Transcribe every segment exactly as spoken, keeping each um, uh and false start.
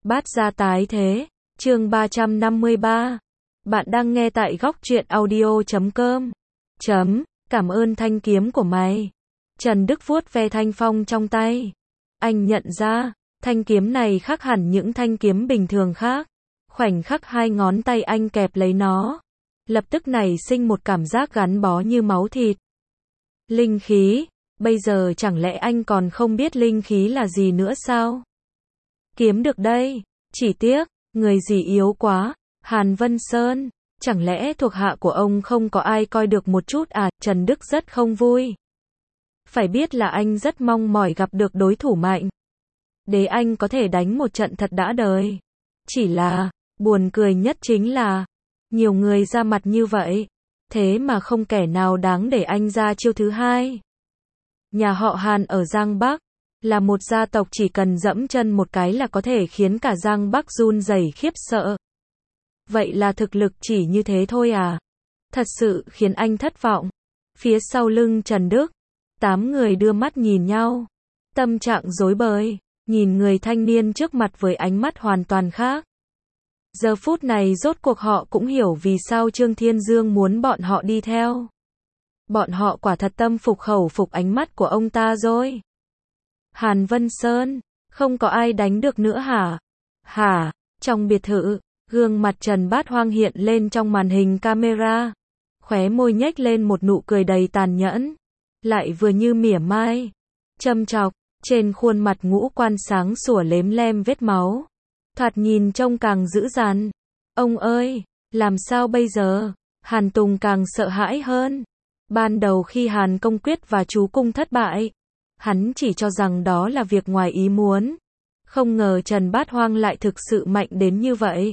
Bát gia tái thế, chương ba trăm năm mươi ba. Bạn đang nghe tại góc truyện audio chấm com. Chấm, cảm ơn thanh kiếm của mày. Trần Đức vuốt ve thanh phong trong tay. Anh nhận ra, thanh kiếm này khác hẳn những thanh kiếm bình thường khác. Khoảnh khắc hai ngón tay anh kẹp lấy nó, lập tức nảy sinh một cảm giác gắn bó như máu thịt. Linh khí, bây giờ chẳng lẽ anh còn không biết linh khí là gì nữa sao? Kiếm được đây, chỉ tiếc, người gì yếu quá, Hàn Vân Sơn, chẳng lẽ thuộc hạ của ông không có ai coi được một chút à? Trần Đức rất không vui. Phải biết là anh rất mong mỏi gặp được đối thủ mạnh, để anh có thể đánh một trận thật đã đời. Chỉ là, buồn cười nhất chính là, nhiều người ra mặt như vậy, thế mà không kẻ nào đáng để anh ra chiêu thứ hai. Nhà họ Hàn ở Giang Bắc, là một gia tộc chỉ cần dẫm chân một cái là có thể khiến cả Giang Bắc run rẩy khiếp sợ. Vậy là thực lực chỉ như thế thôi à? Thật sự khiến anh thất vọng. Phía sau lưng Trần Đức, tám người đưa mắt nhìn nhau, tâm trạng rối bời, nhìn người thanh niên trước mặt với ánh mắt hoàn toàn khác. Giờ phút này rốt cuộc họ cũng hiểu vì sao Trương Thiên Dương muốn bọn họ đi theo. Bọn họ quả thật tâm phục khẩu phục ánh mắt của ông ta rồi. Hàn Vân Sơn, không có ai đánh được nữa hả? Hả? Trong biệt thự, gương mặt Trần Bát Hoang hiện lên trong màn hình camera. Khóe môi nhếch lên một nụ cười đầy tàn nhẫn, lại vừa như mỉa mai, châm chọc, trên khuôn mặt ngũ quan sáng sủa lém lem vết máu. Thoạt nhìn trông càng dữ dằn. Ông ơi, làm sao bây giờ? Hàn Tùng càng sợ hãi hơn. Ban đầu khi Hàn Công Quyết và chú Cung thất bại, hắn chỉ cho rằng đó là việc ngoài ý muốn. Không ngờ Trần Bát Hoang lại thực sự mạnh đến như vậy.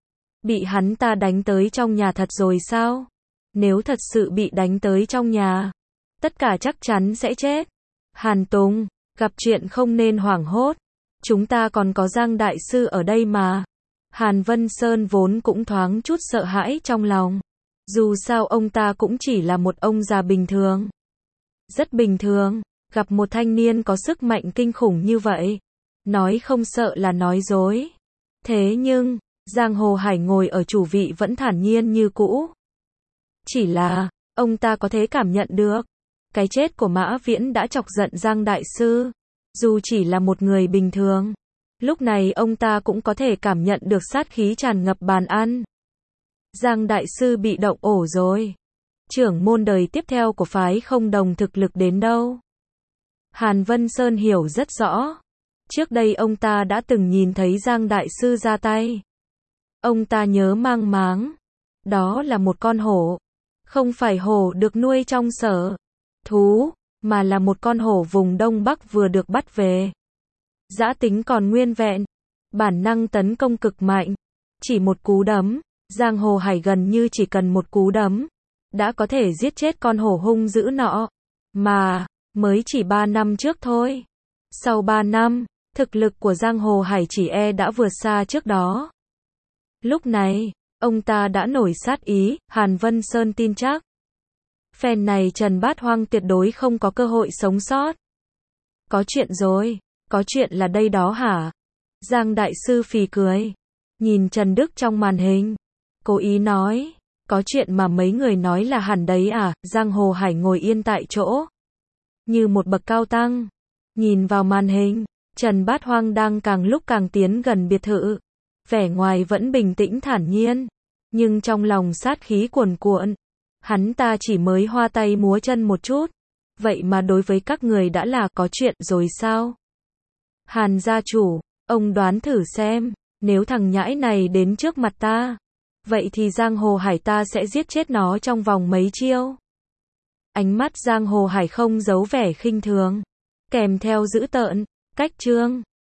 Bị hắn ta đánh tới trong nhà thật rồi sao? Nếu thật sự bị đánh tới trong nhà, tất cả chắc chắn sẽ chết. Hàn Tùng, gặp chuyện không nên hoảng hốt. Chúng ta còn có Giang Đại Sư ở đây mà. Hàn Vân Sơn vốn cũng thoáng chút sợ hãi trong lòng. Dù sao ông ta cũng chỉ là một ông già bình thường. Rất bình thường, gặp một thanh niên có sức mạnh kinh khủng như vậy. Nói không sợ là nói dối. Thế nhưng, Giang Hồ Hải ngồi ở chủ vị vẫn thản nhiên như cũ. Chỉ là, ông ta có thể cảm nhận được, cái chết của Mã Viễn đã chọc giận Giang Đại Sư. Dù chỉ là một người bình thường, lúc này ông ta cũng có thể cảm nhận được sát khí tràn ngập bàn ăn. Giang Đại Sư bị động ổ rồi. Trưởng môn đời tiếp theo của phái Không Đồng thực lực đến đâu? Hàn Vân Sơn hiểu rất rõ. Trước đây ông ta đã từng nhìn thấy Giang Đại Sư ra tay. Ông ta nhớ mang máng. Đó là một con hổ. Không phải hổ được nuôi trong sở thú, mà là một con hổ vùng Đông Bắc vừa được bắt về. Dã tính còn nguyên vẹn, bản năng tấn công cực mạnh. Chỉ một cú đấm, Giang Hồ Hải gần như chỉ cần một cú đấm, đã có thể giết chết con hổ hung dữ nọ. Mà, mới chỉ ba năm trước thôi. Sau ba năm, thực lực của Giang Hồ Hải chỉ e đã vượt xa trước đó. Lúc này, ông ta đã nổi sát ý, Hàn Vân Sơn tin chắc. Phen này Trần Bát Hoang tuyệt đối không có cơ hội sống sót. Có chuyện rồi, có chuyện là đây đó hả? Giang Đại Sư phì cười, nhìn Trần Đức trong màn hình, cố ý nói, có chuyện mà mấy người nói là hẳn đấy à? Giang Hồ Hải ngồi yên tại chỗ, như một bậc cao tăng, nhìn vào màn hình, Trần Bát Hoang đang càng lúc càng tiến gần biệt thự, vẻ ngoài vẫn bình tĩnh thản nhiên, nhưng trong lòng sát khí cuồn cuộn. Hắn ta chỉ mới hoa tay múa chân một chút, vậy mà đối với các người đã là có chuyện rồi sao? Hàn gia chủ, ông đoán thử xem, nếu thằng nhãi này đến trước mặt ta, vậy thì Giang Hồ Hải ta sẽ giết chết nó trong vòng mấy chiêu. Ánh mắt Giang Hồ Hải không giấu vẻ khinh thường, kèm theo dữ tợn, cách trương.